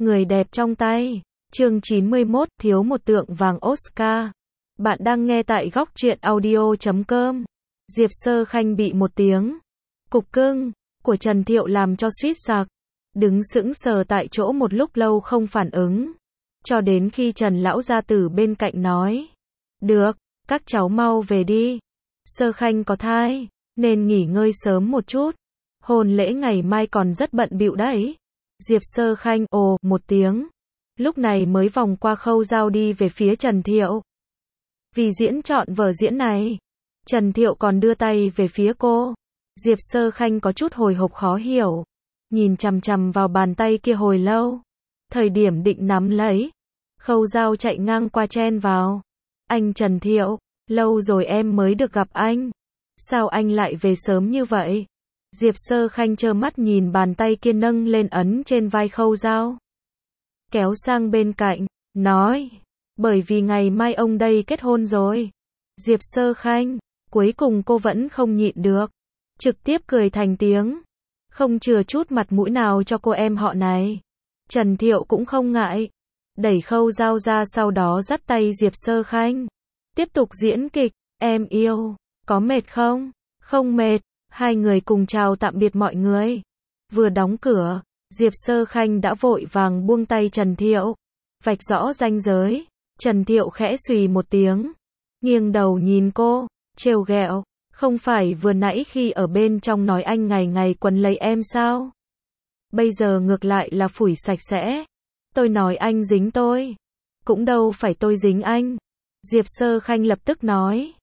Người đẹp trong tay. Chương 91, thiếu một tượng vàng Oscar. Bạn đang nghe tại góc truyện audio.com. Diệp Sơ Khanh bị một tiếng cục cưng của Trần Thiệu làm cho suýt sặc, đứng sững sờ tại chỗ một lúc lâu không phản ứng, cho đến khi Trần lão gia tử bên cạnh nói: "Được, các cháu mau về đi. Sơ Khanh có thai, nên nghỉ ngơi sớm một chút. Hôn lễ ngày mai còn rất bận bịu đấy." Diệp Sơ Khanh ồ một tiếng, lúc này mới vòng qua Khâu Dao đi về phía Trần Thiệu. Vì diễn trọn vở diễn này, Trần Thiệu còn đưa tay về phía cô. Diệp Sơ Khanh có chút hồi hộp khó hiểu, nhìn chằm chằm vào bàn tay kia hồi lâu. Thời điểm định nắm lấy, Khâu Dao chạy ngang qua chen vào. "Anh Trần Thiệu, lâu rồi em mới được gặp anh. Sao anh lại về sớm như vậy?" Diệp Sơ Khanh trơ mắt nhìn bàn tay kia nâng lên ấn trên vai Khâu Dao, kéo sang bên cạnh, nói: "Bởi vì ngày mai ông đây kết hôn rồi." Diệp Sơ Khanh, cuối cùng cô vẫn không nhịn được, trực tiếp cười thành tiếng, không chừa chút mặt mũi nào cho cô em họ này. Trần Thiệu cũng không ngại, đẩy Khâu Dao ra, sau đó dắt tay Diệp Sơ Khanh, tiếp tục diễn kịch. "Em yêu, có mệt không?" "Không mệt." Hai người cùng chào tạm biệt mọi người. Vừa đóng cửa, Diệp Sơ Khanh đã vội vàng buông tay Trần Thiệu, vạch rõ ranh giới. Trần Thiệu khẽ xùy một tiếng, nghiêng đầu nhìn cô, trêu ghẹo: "Không phải vừa nãy khi ở bên trong nói anh ngày ngày quấn lấy em sao? Bây giờ ngược lại là phủi sạch sẽ. Tôi nói anh dính tôi, cũng đâu phải tôi dính anh." Diệp Sơ Khanh lập tức nói: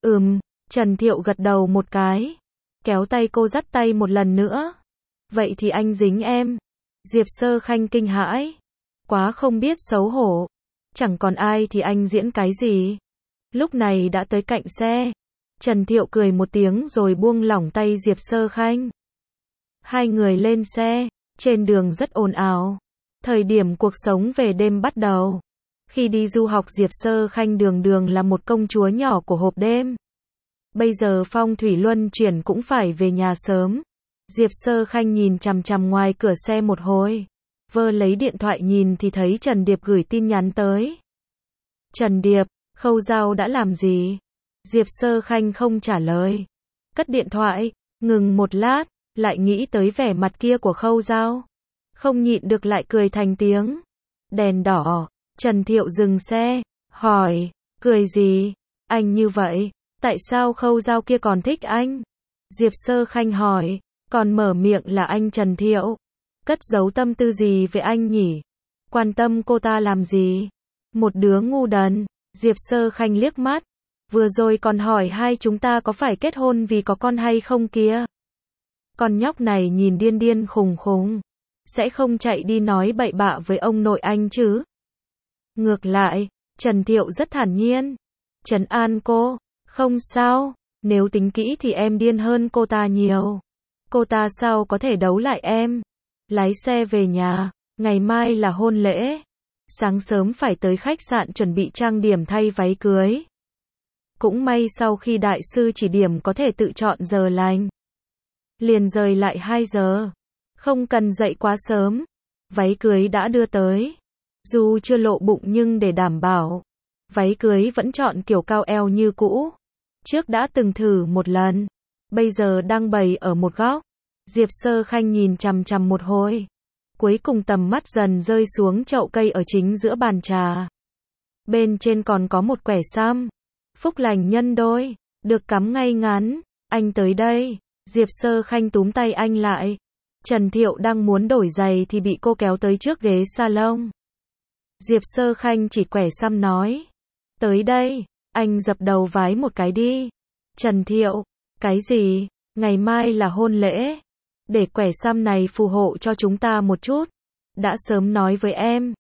Trần Thiệu gật đầu một cái, kéo tay cô dắt tay một lần nữa. "Vậy thì anh dính em." Diệp Sơ Khanh kinh hãi, quá không biết xấu hổ. Chẳng còn ai thì anh diễn cái gì? Lúc này đã tới cạnh xe, Trần Thiệu cười một tiếng rồi buông lỏng tay Diệp Sơ Khanh. Hai người lên xe, trên đường rất ồn ào. Thời điểm cuộc sống về đêm bắt đầu. Khi đi du học, Diệp Sơ Khanh đường đường là một công chúa nhỏ của hộp đêm. Bây giờ phong thủy luân chuyển cũng phải về nhà sớm. Diệp Sơ Khanh nhìn chằm chằm ngoài cửa xe một hồi, vơ lấy điện thoại nhìn thì thấy Trần Điệp gửi tin nhắn tới. "Trần Điệp, Khâu Dao đã làm gì?" Diệp Sơ Khanh không trả lời, cất điện thoại, ngừng một lát, lại nghĩ tới vẻ mặt kia của Khâu Dao, không nhịn được lại cười thành tiếng. Đèn đỏ, Trần Thiệu dừng xe, hỏi: "Cười gì? Anh như vậy, tại sao Khâu Dao kia còn thích anh?" Diệp Sơ Khanh hỏi, còn mở miệng là anh Trần Thiệu. Cất giấu tâm tư gì về anh nhỉ? Quan tâm cô ta làm gì? Một đứa ngu đần. Diệp Sơ Khanh liếc mắt, vừa rồi còn hỏi hai chúng ta có phải kết hôn vì có con hay không kia. Con nhóc này nhìn điên điên khùng khùng, sẽ không chạy đi nói bậy bạ với ông nội anh chứ? Ngược lại, Trần Thiệu rất thản nhiên, trấn an cô: "Không sao, nếu tính kỹ thì em điên hơn cô ta nhiều. Cô ta sao có thể đấu lại em?" Lái xe về nhà, ngày mai là hôn lễ. Sáng sớm phải tới khách sạn chuẩn bị trang điểm thay váy cưới. Cũng may sau khi đại sư chỉ điểm có thể tự chọn giờ lành, liền rời lại 2 giờ. Không cần dậy quá sớm. Váy cưới đã đưa tới. Dù chưa lộ bụng nhưng để đảm bảo, váy cưới vẫn chọn kiểu cao eo như cũ. Trước đã từng thử một lần, bây giờ đang bày ở một góc. Diệp Sơ Khanh nhìn chằm chằm một hồi, cuối cùng tầm mắt dần rơi xuống chậu cây ở chính giữa bàn trà. Bên trên còn có một quẻ săm, phúc lành nhân đôi, được cắm ngay ngắn. "Anh tới đây." Diệp Sơ Khanh túm tay anh lại. Trần Thiệu đang muốn đổi giày thì bị cô kéo tới trước ghế salon. Diệp Sơ Khanh chỉ quẻ săm nói: "Tới đây." Anh dập đầu vái một cái đi. Trần Thiệu: "Cái gì? Ngày mai là hôn lễ. Để quẻ săm này phù hộ cho chúng ta một chút. Đã sớm nói với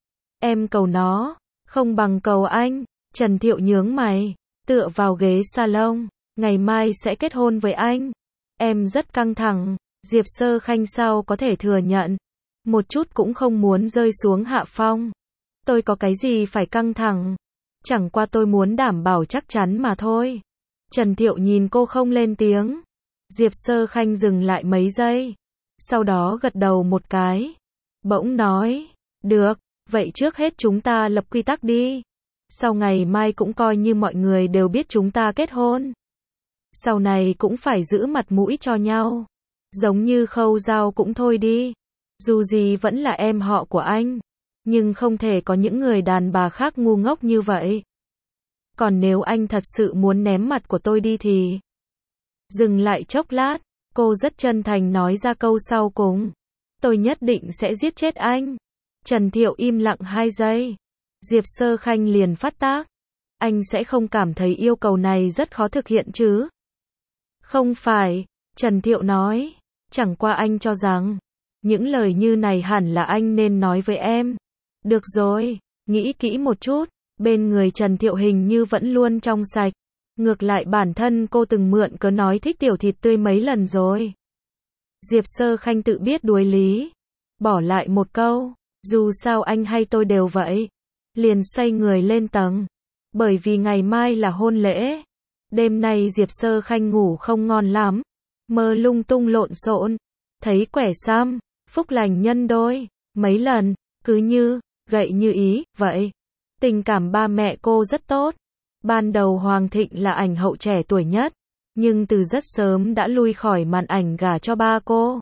em cầu nó, không bằng cầu anh." Trần Thiệu nhướng mày, tựa vào ghế salon: "Ngày mai sẽ kết hôn với anh. Em rất căng thẳng." Diệp Sơ Khanh sao có thể thừa nhận, một chút cũng không muốn rơi xuống hạ phong. "Tôi có cái gì phải căng thẳng? Chẳng qua tôi muốn đảm bảo chắc chắn mà thôi." Trần Thiệu nhìn cô không lên tiếng. Diệp Sơ Khanh dừng lại mấy giây, sau đó gật đầu một cái, bỗng nói: Được, vậy trước hết chúng ta lập quy tắc đi. Sau ngày mai cũng coi như mọi người đều biết chúng ta kết hôn. Sau này cũng phải giữ mặt mũi cho nhau. Giống như Khâu Dao cũng thôi đi. Dù gì vẫn là em họ của anh. Nhưng không thể có những người đàn bà khác ngu ngốc như vậy. Còn nếu anh thật sự muốn ném mặt của tôi đi thì... Dừng lại chốc lát, cô rất chân thành nói ra câu sau cùng. Tôi nhất định sẽ giết chết anh. Trần Thiệu im lặng 2 giây. Diệp Sơ Khanh liền phát tác. Anh sẽ không cảm thấy yêu cầu này rất khó thực hiện chứ? Không phải, Trần Thiệu nói. Chẳng qua anh cho rằng, những lời như này hẳn là anh nên nói với em. Được rồi, nghĩ kỹ một chút, bên người Trần Thiệu hình như vẫn luôn trong sạch. Ngược lại bản thân cô từng mượn cớ nói thích tiểu thịt tươi mấy lần rồi. Diệp Sơ Khanh tự biết đuối lý. Bỏ lại một câu, dù sao anh hay tôi đều vậy. Liền xoay người lên tầng. Bởi vì ngày mai là hôn lễ. Đêm nay Diệp Sơ Khanh ngủ không ngon lắm. Mơ lung tung lộn xộn. Thấy quẻ sam, phúc lành nhân đôi. Mấy lần, cứ như, gậy như ý, vậy. Tình cảm ba mẹ cô rất tốt. Ban đầu Hoàng Thịnh là ảnh hậu trẻ tuổi nhất. Nhưng từ rất sớm đã lui khỏi màn ảnh gả cho ba cô.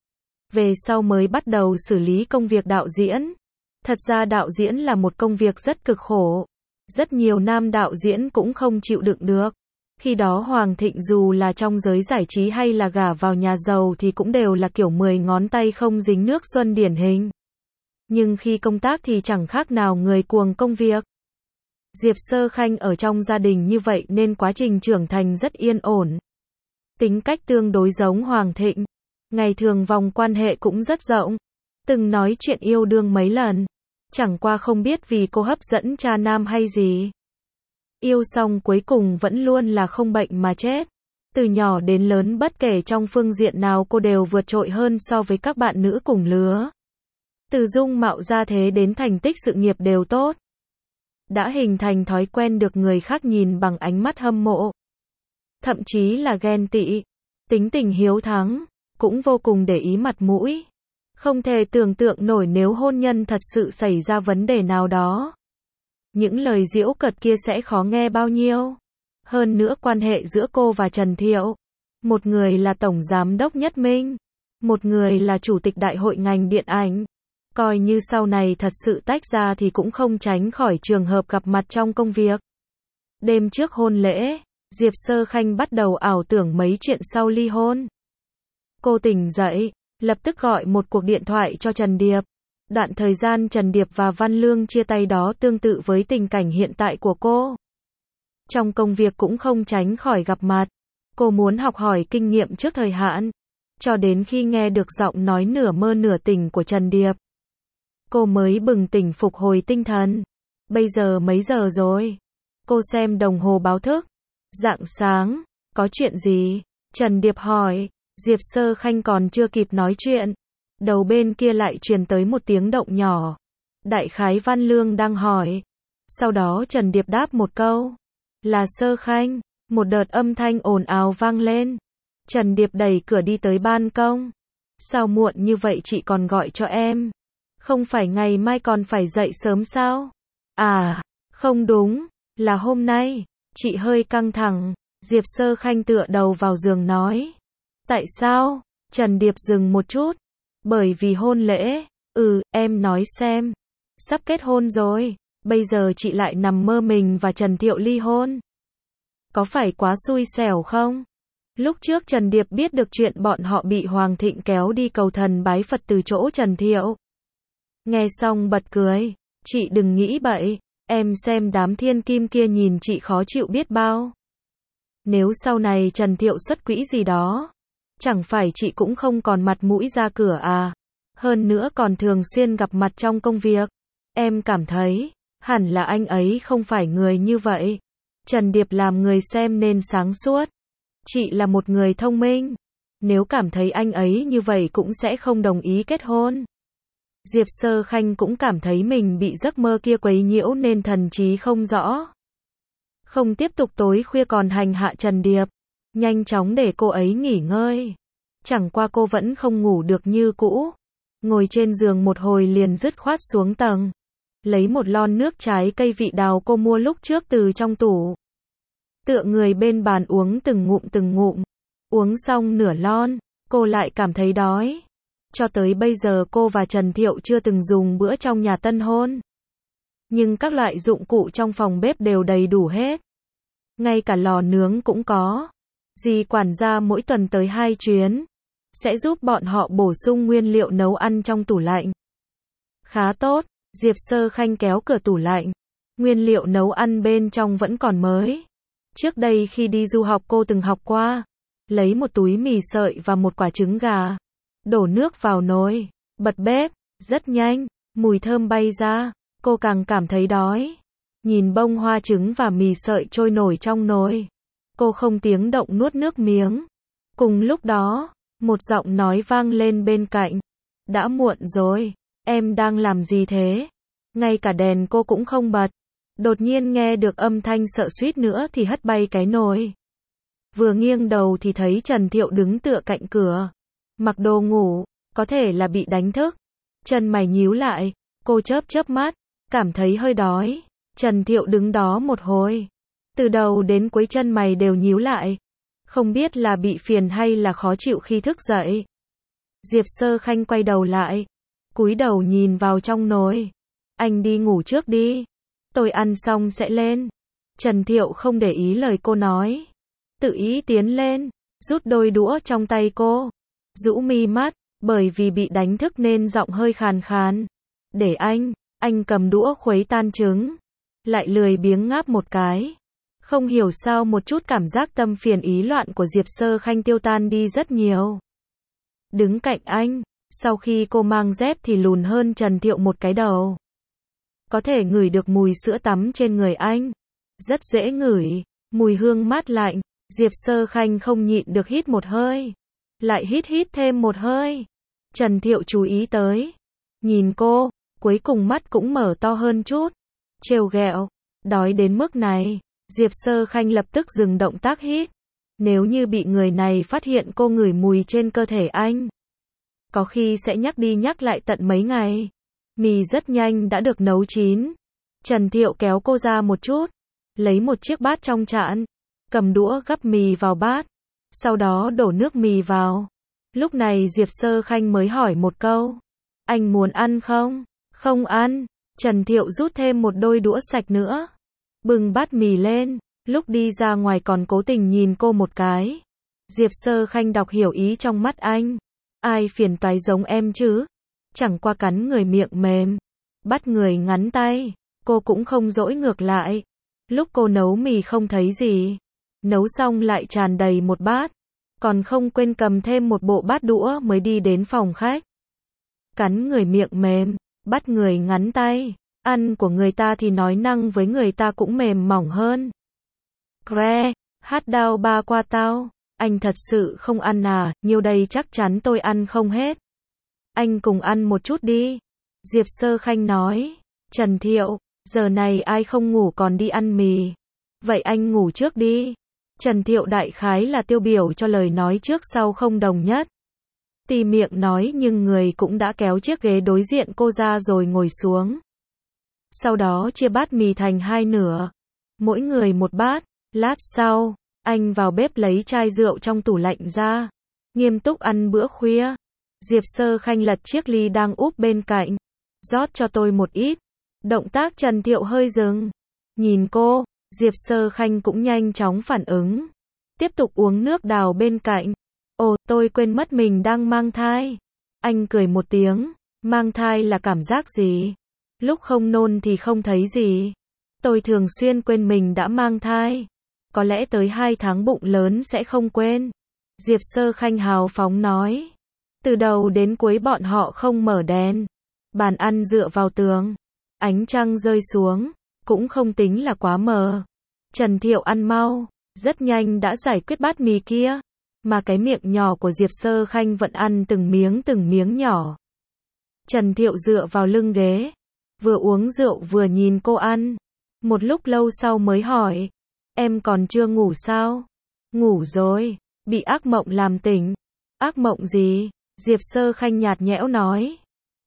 Về sau mới bắt đầu xử lý công việc đạo diễn. Thật ra đạo diễn là một công việc rất cực khổ. Rất nhiều nam đạo diễn cũng không chịu đựng được. Khi đó Hoàng Thịnh dù là trong giới giải trí hay là gả vào nhà giàu thì cũng đều là kiểu 10 ngón tay không dính nước xuân điển hình. Nhưng khi công tác thì chẳng khác nào người cuồng công việc. Diệp Sơ Khanh ở trong gia đình như vậy nên quá trình trưởng thành rất yên ổn. Tính cách tương đối giống Hoàng Thịnh. Ngày thường vòng quan hệ cũng rất rộng. Từng nói chuyện yêu đương mấy lần. Chẳng qua không biết vì cô hấp dẫn cha nam hay gì. Yêu xong cuối cùng vẫn luôn là không bệnh mà chết. Từ nhỏ đến lớn bất kể trong phương diện nào cô đều vượt trội hơn so với các bạn nữ cùng lứa. Từ dung mạo ra thế đến thành tích sự nghiệp đều tốt. Đã hình thành thói quen được người khác nhìn bằng ánh mắt hâm mộ. Thậm chí là ghen tị. Tính tình hiếu thắng. Cũng vô cùng để ý mặt mũi. Không thể tưởng tượng nổi nếu hôn nhân thật sự xảy ra vấn đề nào đó. Những lời giễu cợt kia sẽ khó nghe bao nhiêu. Hơn nữa quan hệ giữa cô và Trần Thiệu. Một người là tổng giám đốc Nhất Minh. Một người là chủ tịch đại hội ngành điện ảnh. Coi như sau này thật sự tách ra thì cũng không tránh khỏi trường hợp gặp mặt trong công việc. Đêm trước hôn lễ, Diệp Sơ Khanh bắt đầu ảo tưởng mấy chuyện sau ly hôn. Cô tỉnh dậy, lập tức gọi một cuộc điện thoại cho Trần Điệp. Đoạn thời gian Trần Điệp và Văn Lương chia tay đó tương tự với tình cảnh hiện tại của cô. Trong công việc cũng không tránh khỏi gặp mặt. Cô muốn học hỏi kinh nghiệm trước thời hạn. Cho đến khi nghe được giọng nói nửa mơ nửa tỉnh của Trần Điệp. Cô mới bừng tỉnh phục hồi tinh thần. Bây giờ mấy giờ rồi? Cô xem đồng hồ báo thức. Rạng sáng, có chuyện gì? Trần Điệp hỏi. Diệp Sơ Khanh còn chưa kịp nói chuyện. Đầu bên kia lại truyền tới một tiếng động nhỏ. Đại khái Văn Lương đang hỏi. Sau đó Trần Điệp đáp một câu. Là Sơ Khanh. Một đợt âm thanh ồn ào vang lên. Trần Điệp đẩy cửa đi tới ban công. Sao muộn như vậy chị còn gọi cho em? Không phải ngày mai còn phải dậy sớm sao? À, không đúng. Là hôm nay. Chị hơi căng thẳng. Diệp Sơ Khanh tựa đầu vào giường nói. Tại sao? Trần Điệp dừng một chút. Bởi vì hôn lễ. Em nói xem. Sắp kết hôn rồi. Bây giờ chị lại nằm mơ mình và Trần Thiệu ly hôn. Có phải quá xui xẻo không? Lúc trước Trần Điệp biết được chuyện bọn họ bị Hoàng Thịnh kéo đi cầu thần bái Phật từ chỗ Trần Thiệu. Nghe xong bật cười. Chị đừng nghĩ bậy. Em xem đám thiên kim kia nhìn chị khó chịu biết bao. Nếu sau này Trần Thiệu xuất quỹ gì đó. Chẳng phải chị cũng không còn mặt mũi ra cửa à. Hơn nữa còn thường xuyên gặp mặt trong công việc. Em cảm thấy, hẳn là anh ấy không phải người như vậy. Trần Điệp làm người xem nên sáng suốt. Chị là một người thông minh. Nếu cảm thấy anh ấy như vậy cũng sẽ không đồng ý kết hôn. Diệp Sơ Khanh cũng cảm thấy mình bị giấc mơ kia quấy nhiễu nên thần trí không rõ. Không tiếp tục tối khuya còn hành hạ Trần Điệp. Nhanh chóng để cô ấy nghỉ ngơi. Chẳng qua cô vẫn không ngủ được như cũ. ngồi trên giường một hồi liền dứt khoát xuống tầng. Lấy một lon nước trái cây vị đào cô mua lúc trước từ trong tủ. Tựa người bên bàn uống từng ngụm. Uống xong nửa lon, cô lại cảm thấy đói. Cho tới bây giờ cô và Trần Thiệu chưa từng dùng bữa trong nhà tân hôn. Nhưng các loại dụng cụ trong phòng bếp đều đầy đủ hết. Ngay cả lò nướng cũng có. Dì quản gia mỗi tuần tới 2 chuyến. Sẽ giúp bọn họ bổ sung nguyên liệu nấu ăn trong tủ lạnh. Khá tốt, Diệp Sơ Khanh kéo cửa tủ lạnh. Nguyên liệu nấu ăn bên trong vẫn còn mới. Trước đây khi đi du học cô từng học qua. Lấy một túi mì sợi và một quả trứng gà. Đổ nước vào nồi. Bật bếp. Rất nhanh. Mùi thơm bay ra. Cô càng cảm thấy đói. Nhìn bông hoa trứng và mì sợi trôi nổi trong nồi. Cô không tiếng động nuốt nước miếng. Cùng lúc đó, một giọng nói vang lên bên cạnh. Đã muộn rồi. Em đang làm gì thế? Ngay cả đèn cô cũng không bật. Đột nhiên nghe được âm thanh sợ suýt nữa thì hất bay cái nồi. Vừa nghiêng đầu thì thấy Trần Thiệu đứng tựa cạnh cửa. Mặc đồ ngủ, có thể là bị đánh thức. Chân mày nhíu lại, cô chớp mắt, cảm thấy hơi đói. Trần Thiệu đứng đó một hồi. Từ đầu đến cuối chân mày đều nhíu lại. Không biết là bị phiền hay là khó chịu khi thức dậy. Diệp Sơ Khanh quay đầu lại. Cúi đầu nhìn vào trong nồi. Anh đi ngủ trước đi. Tôi ăn xong sẽ lên. Trần Thiệu không để ý lời cô nói. Tự ý tiến lên. Rút đôi đũa trong tay cô. Rũ mi mắt. Bởi vì bị đánh thức nên giọng hơi khàn khàn. Để anh cầm đũa khuấy tan trứng. Lại lười biếng ngáp một cái. Không hiểu sao một chút cảm giác tâm phiền ý loạn của Diệp Sơ Khanh tiêu tan đi rất nhiều. Đứng cạnh anh. Sau khi cô mang dép thì lùn hơn Trần Thiệu một cái đầu. Có thể ngửi được mùi sữa tắm trên người anh. Rất dễ ngửi. Mùi hương mát lạnh. Diệp Sơ Khanh không nhịn được hít một hơi. Lại hít thêm một hơi. Trần Thiệu chú ý tới. Nhìn cô. Cuối cùng mắt cũng mở to hơn chút. Trêu ghẹo. Đói đến mức này. Diệp Sơ Khanh lập tức dừng động tác hít. Nếu như bị người này phát hiện cô ngửi mùi trên cơ thể anh. Có khi sẽ nhắc đi nhắc lại tận mấy ngày. Mì rất nhanh đã được nấu chín. Trần Thiệu kéo cô ra một chút. Lấy một chiếc bát trong chạn. Cầm đũa gắp mì vào bát. Sau đó đổ nước mì vào. Lúc này Diệp Sơ Khanh mới hỏi một câu. Anh muốn ăn không? Không ăn. Trần Thiệu rút thêm một đôi đũa sạch nữa. Bưng bát mì lên. Lúc đi ra ngoài còn cố tình nhìn cô một cái. Diệp Sơ Khanh đọc hiểu ý trong mắt anh. Ai phiền toái giống em chứ? Chẳng qua cắn người miệng mềm. Bắt người ngắn tay. Cô cũng không dỗi ngược lại. Lúc cô nấu mì không thấy gì. Nấu xong lại tràn đầy một bát. Còn không quên cầm thêm một bộ bát đũa mới đi đến phòng khách. Cắn người miệng mềm. Bắt người ngắn tay. Ăn của người ta thì nói năng với người ta cũng mềm mỏng hơn. Cre, hát đao ba qua tao. Anh thật sự không ăn à, nhiêu đây chắc chắn tôi ăn không hết. Anh cùng ăn một chút đi. Diệp Sơ Khanh nói. Trần Thiệu, giờ này ai không ngủ còn đi ăn mì. Vậy anh ngủ trước đi. Trần Thiệu đại khái là tiêu biểu cho lời nói trước sau không đồng nhất. Tì miệng nói nhưng người cũng đã kéo chiếc ghế đối diện cô ra rồi ngồi xuống. Sau đó chia bát mì thành 2 nửa. Mỗi người một bát. Lát sau, anh vào bếp lấy chai rượu trong tủ lạnh ra. Nghiêm túc ăn bữa khuya. Diệp Sơ Khanh lật chiếc ly đang úp bên cạnh. Rót cho tôi một ít. Động tác Trần Thiệu hơi dừng. Nhìn cô, Diệp Sơ Khanh cũng nhanh chóng phản ứng. Tiếp tục uống nước đào bên cạnh. Ồ, tôi quên mất mình đang mang thai. Anh cười một tiếng. Mang thai là cảm giác gì? Lúc không nôn thì không thấy gì. Tôi thường xuyên quên mình đã mang thai. Có lẽ tới 2 tháng bụng lớn sẽ không quên. Diệp Sơ Khanh hào phóng nói. Từ đầu đến cuối bọn họ không mở đèn. Bàn ăn dựa vào tường. Ánh trăng rơi xuống. Cũng không tính là quá mờ. Trần Thiệu ăn mau. Rất nhanh đã giải quyết bát mì kia. Mà cái miệng nhỏ của Diệp Sơ Khanh vẫn ăn từng miếng nhỏ. Trần Thiệu dựa vào lưng ghế. Vừa uống rượu vừa nhìn cô ăn. Một lúc lâu sau mới hỏi. Em còn chưa ngủ sao? Ngủ rồi. Bị ác mộng làm tỉnh. Ác mộng gì? Diệp Sơ Khanh nhạt nhẽo nói.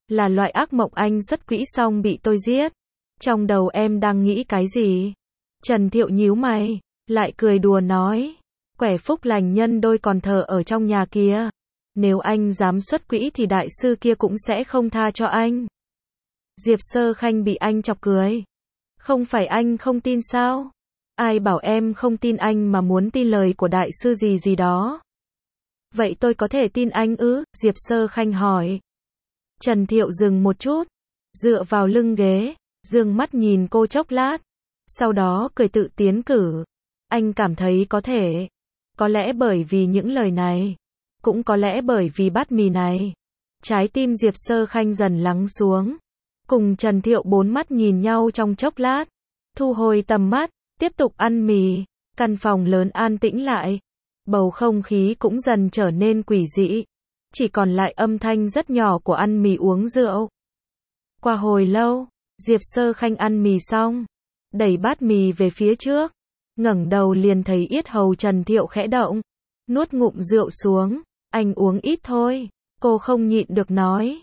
Là loại ác mộng anh xuất quỹ xong bị tôi giết. Trong đầu em đang nghĩ cái gì? Trần Thiệu nhíu mày, lại cười đùa nói. Quẻ phúc lành nhân đôi còn thờ ở trong nhà kia. Nếu anh dám xuất quỹ thì đại sư kia cũng sẽ không tha cho anh. Diệp Sơ Khanh bị anh chọc cười. Không phải anh không tin sao? Ai bảo em không tin anh mà muốn tin lời của đại sư gì gì đó. Vậy tôi có thể tin anh ư? Diệp Sơ Khanh hỏi. Trần Thiệu dừng một chút, dựa vào lưng ghế, dương mắt nhìn cô chốc lát, sau đó cười tự tiến cử. Anh cảm thấy có thể. Có lẽ bởi vì những lời này, cũng có lẽ bởi vì bát mì này. Trái tim Diệp Sơ Khanh dần lắng xuống. Cùng Trần Thiệu bốn mắt nhìn nhau trong chốc lát, thu hồi tầm mắt, tiếp tục ăn mì. Căn phòng lớn an tĩnh lại, bầu không khí cũng dần trở nên quỷ dị, chỉ còn lại âm thanh rất nhỏ của ăn mì uống rượu. Qua hồi lâu, Diệp Sơ Khanh ăn mì xong, đẩy bát mì về phía trước, ngẩng đầu liền thấy yết hầu Trần Thiệu khẽ động, nuốt ngụm rượu xuống. Anh uống ít thôi, cô không nhịn được nói.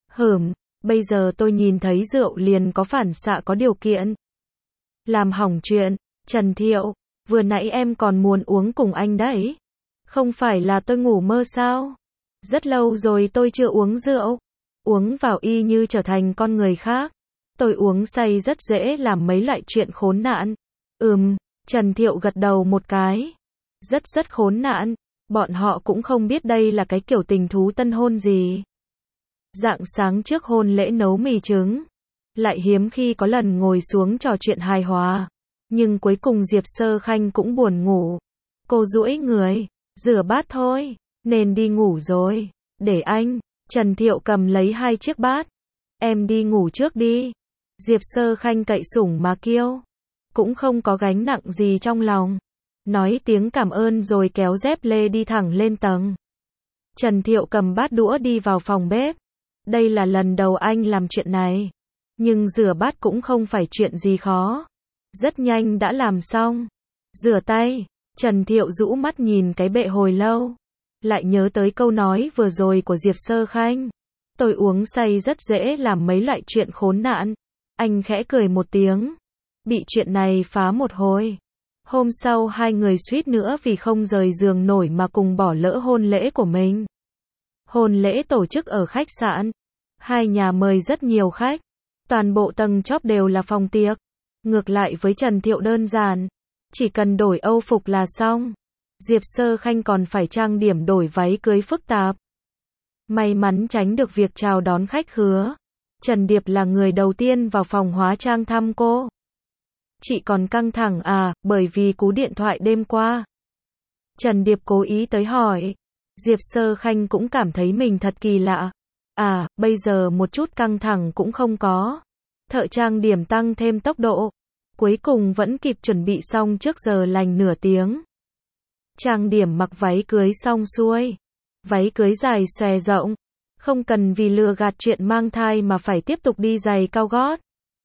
Bây giờ tôi nhìn thấy rượu liền có phản xạ có điều kiện. Làm hỏng chuyện. Trần Thiệu, vừa nãy em còn muốn uống cùng anh đấy. Không phải là tôi ngủ mơ sao? Rất lâu rồi tôi chưa uống rượu. Uống vào y như trở thành con người khác. Tôi uống say rất dễ làm mấy loại chuyện khốn nạn. Trần Thiệu gật đầu một cái. Rất khốn nạn. Bọn họ cũng không biết đây là cái kiểu tình thú tân hôn gì. Rạng sáng trước hôn lễ nấu mì trứng. Lại hiếm khi có lần ngồi xuống trò chuyện hài hòa. Nhưng cuối cùng Diệp Sơ Khanh cũng buồn ngủ. Cô duỗi người, rửa bát thôi, nên đi ngủ rồi. Để anh. Trần Thiệu cầm lấy 2 chiếc bát. Em đi ngủ trước đi. Diệp Sơ Khanh cậy sủng mà kêu. Cũng không có gánh nặng gì trong lòng. Nói tiếng cảm ơn rồi kéo dép lê đi thẳng lên tầng. Trần Thiệu cầm bát đũa đi vào phòng bếp. Đây là lần đầu anh làm chuyện này. Nhưng rửa bát cũng không phải chuyện gì khó. Rất nhanh đã làm xong. Rửa tay. Trần Thiệu rũ mắt nhìn cái bệ hồi lâu. Lại nhớ tới câu nói vừa rồi của Diệp Sơ Khanh. Tôi uống say rất dễ làm mấy loại chuyện khốn nạn. Anh khẽ cười một tiếng. Bị chuyện này phá một hồi. Hôm sau hai người suýt nữa vì không rời giường nổi mà cùng bỏ lỡ hôn lễ của mình. Hôn lễ tổ chức ở khách sạn. Hai nhà mời rất nhiều khách. Toàn bộ tầng chóp đều là phòng tiệc. Ngược lại với Trần Thiệu đơn giản. Chỉ cần đổi âu phục là xong. Diệp Sơ Khanh còn phải trang điểm đổi váy cưới phức tạp. May mắn tránh được việc chào đón khách khứa. Trần Điệp là người đầu tiên vào phòng hóa trang thăm cô. Chị còn căng thẳng à, bởi vì cú điện thoại đêm qua. Trần Điệp cố ý tới hỏi. Diệp Sơ Khanh cũng cảm thấy mình thật kỳ lạ. À, bây giờ một chút căng thẳng cũng không có. Thợ trang điểm tăng thêm tốc độ. Cuối cùng vẫn kịp chuẩn bị xong trước giờ lành nửa tiếng. Trang điểm mặc váy cưới xong xuôi. Váy cưới dài xòe rộng. Không cần vì lừa gạt chuyện mang thai mà phải tiếp tục đi giày cao gót.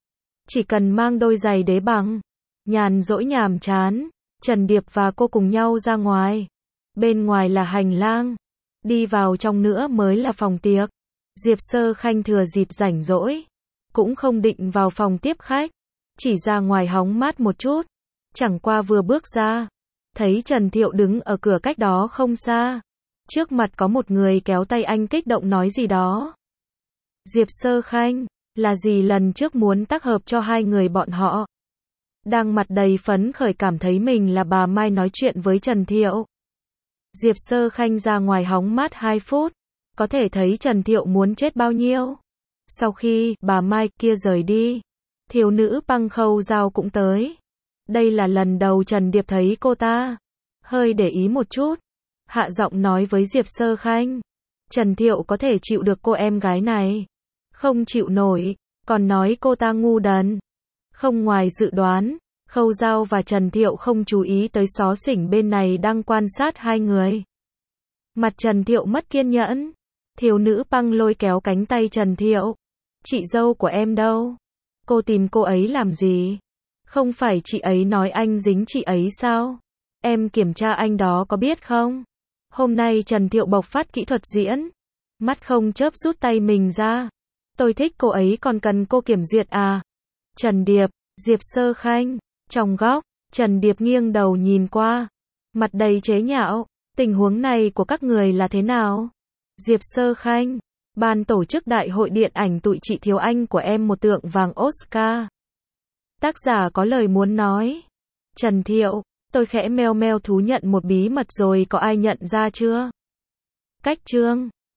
Chỉ cần mang đôi giày đế bằng. Nhàn rỗi nhàm chán. Trần Điệp và cô cùng nhau ra ngoài. Bên ngoài là hành lang. Đi vào trong nữa mới là phòng tiệc. Diệp Sơ Khanh thừa dịp rảnh rỗi. Cũng không định vào phòng tiếp khách. Chỉ ra ngoài hóng mát một chút. Chẳng qua vừa bước ra. Thấy Trần Thiệu đứng ở cửa cách đó không xa. Trước mặt có một người kéo tay anh kích động nói gì đó. Diệp Sơ Khanh, là gì lần trước muốn tác hợp cho hai người bọn họ. Đang mặt đầy phấn khởi cảm thấy mình là bà Mai nói chuyện với Trần Thiệu. Diệp Sơ Khanh ra ngoài hóng mát 2 phút. Có thể thấy Trần Thiệu muốn chết bao nhiêu. Sau khi bà Mai kia rời đi, thiếu nữ Băng Khâu Dao cũng tới. Đây là lần đầu Trần Điệp thấy cô ta. Hơi để ý một chút. Hạ giọng nói với Diệp Sơ Khanh. Trần Thiệu có thể chịu được cô em gái này. Không chịu nổi. Còn nói cô ta ngu đần. Không ngoài dự đoán. Khâu Dao và Trần Thiệu không chú ý tới xó xỉnh bên này đang quan sát hai người. Mặt Trần Thiệu mất kiên nhẫn. Thiếu nữ Băng lôi kéo cánh tay Trần Thiệu. Chị dâu của em đâu? Cô tìm cô ấy làm gì? Không phải chị ấy nói anh dính chị ấy sao? Em kiểm tra anh đó có biết không? Hôm nay Trần Thiệu bộc phát kỹ thuật diễn. Mắt không chớp rút tay mình ra. Tôi thích cô ấy còn cần cô kiểm duyệt à? Trần Điệp, Diệp Sơ Khanh. Trong góc, Trần Điệp nghiêng đầu nhìn qua. Mặt đầy chế nhạo. Tình huống này của các người là thế nào? Diệp Sơ Khanh. Ban tổ chức đại hội điện ảnh tụi chị Thiếu Anh của em một tượng vàng Oscar. Tác giả có lời muốn nói. Trần Thiệu. Tôi khẽ meo meo thú nhận một bí mật rồi, có ai nhận ra chưa? Cách chương.